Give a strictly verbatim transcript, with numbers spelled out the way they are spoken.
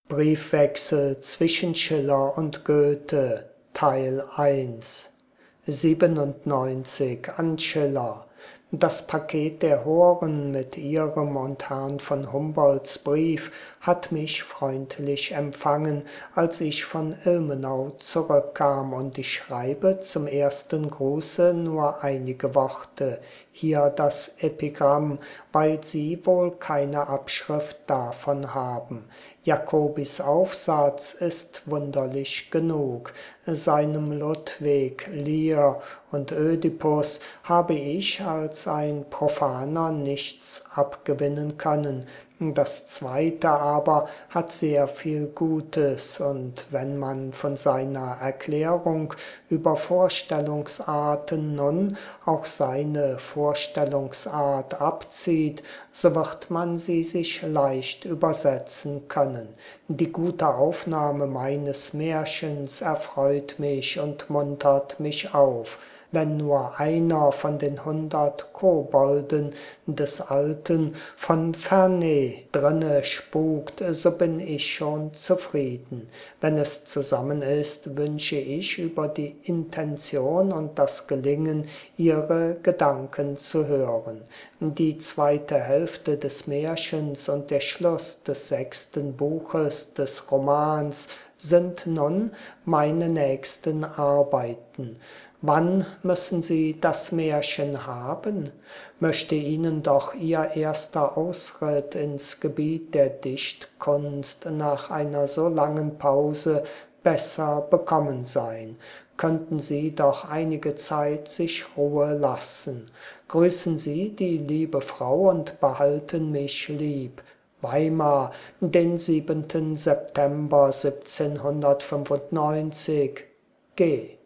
Briefwechsel zwischen Schiller und Goethe, Teil eins. siebenundneunzig an Schiller. Das Paket der Horen mit ihrem und Herrn von Humboldts Brief hat mich freundlich empfangen, als ich von Ilmenau zurückkam, und ich schreibe zum ersten Gruße nur einige Worte. Hier das Epigramm, weil Sie wohl keine Abschrift davon haben. Jacobis Aufsatz ist wunderlich genug. Seinem Ludwig, Lear und Ödipus habe ich als ein Profaner nichts abgewinnen können. Das zweite aber hat sehr viel Gutes, und wenn man von seiner Erklärung über Vorstellungsarten nun auch seine Vorstellungsart abzieht, so wird man sie sich leicht übersetzen können. Die gute Aufnahme meines Märchens erfreut mich und muntert mich auf. Wenn nur einer von den hundert Kobolden des Alten von Ferney drinne spukt, so bin ich schon zufrieden. Wenn es zusammen ist, wünsche ich über die Intention und das Gelingen, Ihre Gedanken zu hören. Die zweite Hälfte des Märchens und der Schluss des sechsten Buches des Romans sind nun meine nächsten Arbeiten. Wann müssen Sie das Märchen haben? Möchte Ihnen doch Ihr erster Ausritt ins Gebiet der Dichtkunst nach einer so langen Pause besser bekommen sein. Könnten Sie doch einige Zeit sich Ruhe lassen. Grüßen Sie die liebe Frau und behalten mich lieb. Weimar, den siebenten September siebzehnhundertfünfundneunzig. G.